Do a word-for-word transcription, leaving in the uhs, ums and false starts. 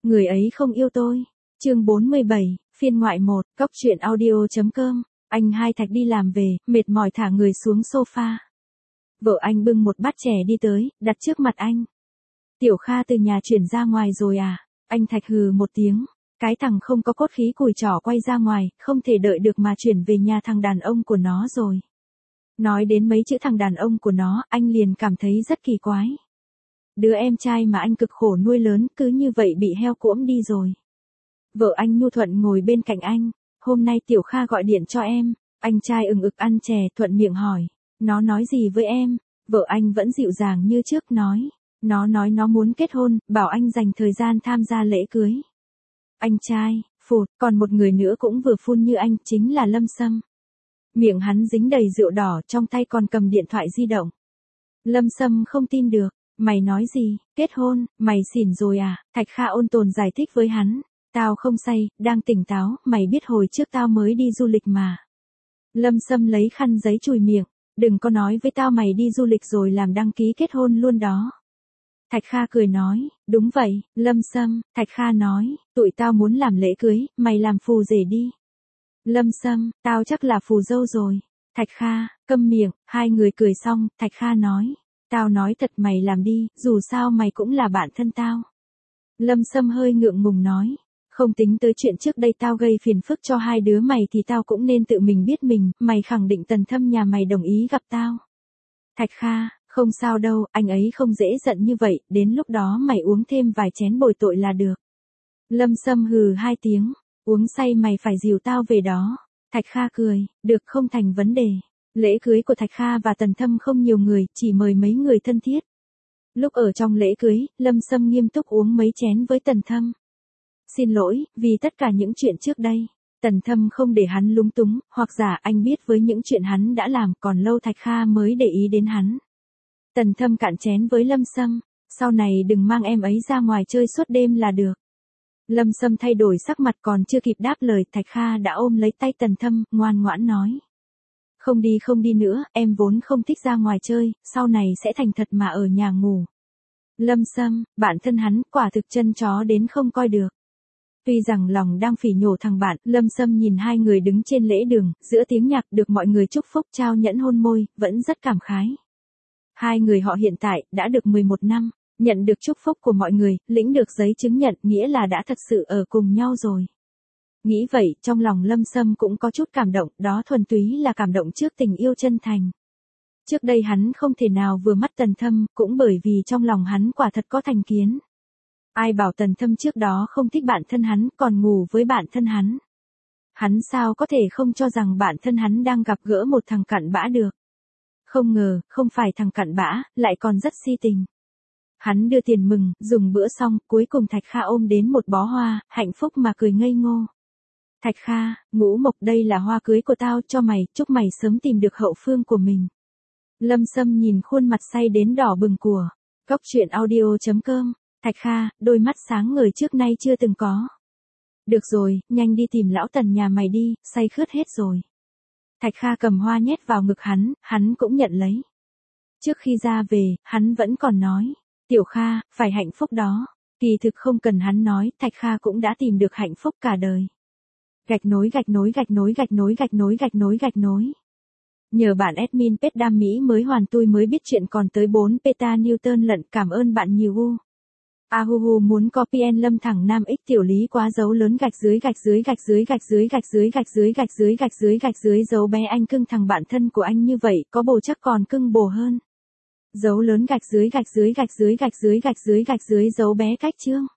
người ấy không yêu tôi. Chương bốn mươi bảy, phiên ngoại một, cốc truyện audio.com. Anh hai Thạch đi làm về, mệt mỏi thả người xuống sofa. Vợ anh bưng một bát chè đi tới, đặt trước mặt anh. Tiểu Kha từ nhà chuyển ra ngoài rồi à? Anh Thạch hừ một tiếng. Cái thằng không có cốt khí cùi chỏ quay ra ngoài, không thể đợi được mà chuyển về nhà thằng đàn ông của nó rồi. Nói đến mấy chữ thằng đàn ông của nó, anh liền cảm thấy rất kỳ quái. Đứa em trai mà anh cực khổ nuôi lớn cứ như vậy bị heo cuỗm đi rồi. Vợ anh nhu thuận ngồi bên cạnh anh. Hôm nay Tiểu Kha gọi điện cho em. Anh trai ừng ực ăn chè thuận miệng hỏi. Nó nói gì với em? Vợ anh vẫn dịu dàng như trước nói. Nó nói nó muốn kết hôn, bảo anh dành thời gian tham gia lễ cưới. Anh trai, phụt, còn một người nữa cũng vừa phun như anh, chính là Lâm Sâm. Miệng hắn dính đầy rượu đỏ, trong tay còn cầm điện thoại di động. Lâm Sâm không tin được. Mày nói gì, kết hôn, mày xỉn rồi à? Thạch Kha ôn tồn giải thích với hắn. Tao không say, đang tỉnh táo, mày biết hồi trước tao mới đi du lịch mà. Lâm Sâm lấy khăn giấy chùi miệng. Đừng có nói với tao mày đi du lịch rồi làm đăng ký kết hôn luôn đó. Thạch Kha cười nói, đúng vậy, Lâm Sâm. Thạch Kha nói, tụi tao muốn làm lễ cưới, mày làm phù rể đi. Lâm Sâm, tao chắc là phù dâu rồi. Thạch Kha, câm miệng. Hai người cười xong, Thạch Kha nói, tao nói thật mày làm đi, dù sao mày cũng là bạn thân tao. Lâm Sâm hơi ngượng ngùng nói, không tính tới chuyện trước đây tao gây phiền phức cho hai đứa mày thì tao cũng nên tự mình biết mình, mày khẳng định Tần Thâm nhà mày đồng ý gặp tao. Thạch Kha, không sao đâu, anh ấy không dễ giận như vậy, đến lúc đó mày uống thêm vài chén bồi tội là được. Lâm Sâm hừ hai tiếng, uống say mày phải dìu tao về đó. Thạch Kha cười, được không thành vấn đề. Lễ cưới của Thạch Kha và Tần Thâm không nhiều người, chỉ mời mấy người thân thiết. Lúc ở trong lễ cưới, Lâm Sâm nghiêm túc uống mấy chén với Tần Thâm. Xin lỗi, vì tất cả những chuyện trước đây. Tần Thâm không để hắn lúng túng, hoặc giả anh biết với những chuyện hắn đã làm, còn lâu Thạch Kha mới để ý đến hắn. Tần Thâm cạn chén với Lâm Sâm, sau này đừng mang em ấy ra ngoài chơi suốt đêm là được. Lâm Sâm thay đổi sắc mặt còn chưa kịp đáp lời, Thạch Kha đã ôm lấy tay Tần Thâm, ngoan ngoãn nói. Không đi không đi nữa, em vốn không thích ra ngoài chơi, sau này sẽ thành thật mà ở nhà ngủ. Lâm Sâm, bản thân hắn, quả thực chân chó đến không coi được. Tuy rằng lòng đang phỉ nhổ thằng bạn, Lâm Sâm nhìn hai người đứng trên lễ đường, giữa tiếng nhạc được mọi người chúc phúc trao nhẫn hôn môi, vẫn rất cảm khái. Hai người họ hiện tại, đã được mười một năm, nhận được chúc phúc của mọi người, lĩnh được giấy chứng nhận, nghĩa là đã thật sự ở cùng nhau rồi. Nghĩ vậy, trong lòng Lâm Sâm cũng có chút cảm động, đó thuần túy là cảm động trước tình yêu chân thành. Trước đây hắn không thể nào vừa mắt Tần Thâm, cũng bởi vì trong lòng hắn quả thật có thành kiến. Ai bảo Tần Thâm trước đó không thích bạn thân hắn, còn ngủ với bạn thân hắn. Hắn sao có thể không cho rằng bạn thân hắn đang gặp gỡ một thằng cặn bã được. Không ngờ, không phải thằng cặn bã, lại còn rất si tình. Hắn đưa tiền mừng, dùng bữa xong, cuối cùng Thạch Kha ôm đến một bó hoa, hạnh phúc mà cười ngây ngô. Thạch Kha, Ngũ Mộc, đây là hoa cưới của tao cho mày, chúc mày sớm tìm được hậu phương của mình. Lâm Sâm nhìn khuôn mặt say đến đỏ bừng của cốc truyện audio.com. Thạch Kha, đôi mắt sáng ngời trước nay chưa từng có. Được rồi, nhanh đi tìm lão Tần nhà mày đi, say khướt hết rồi. Thạch Kha cầm hoa nhét vào ngực hắn, hắn cũng nhận lấy. Trước khi ra về, hắn vẫn còn nói, Tiểu Kha, phải hạnh phúc đó. Kỳ thực không cần hắn nói, Thạch Kha cũng đã tìm được hạnh phúc cả đời. Gạch nối gạch nối gạch nối gạch nối gạch nối gạch nối gạch nối. Nhờ bạn admin Pet Đam Mỹ mới hoàn tôi mới biết chuyện còn tới bốn peta Newton lận, cảm ơn bạn nhiều u. Ahuhu muốn copy en Lâm thẳng nam x tiểu lý quá dấu lớn gạch dưới gạch dưới gạch dưới gạch dưới gạch dưới gạch dưới gạch dưới gạch dưới gạch dưới dấu bé anh cưng thằng bạn thân của anh như vậy, có bồ chắc còn cưng bồ hơn. Dấu lớn gạch dưới gạch dưới gạch dưới gạch dưới gạch dưới gạch dưới dấu bé cách chương.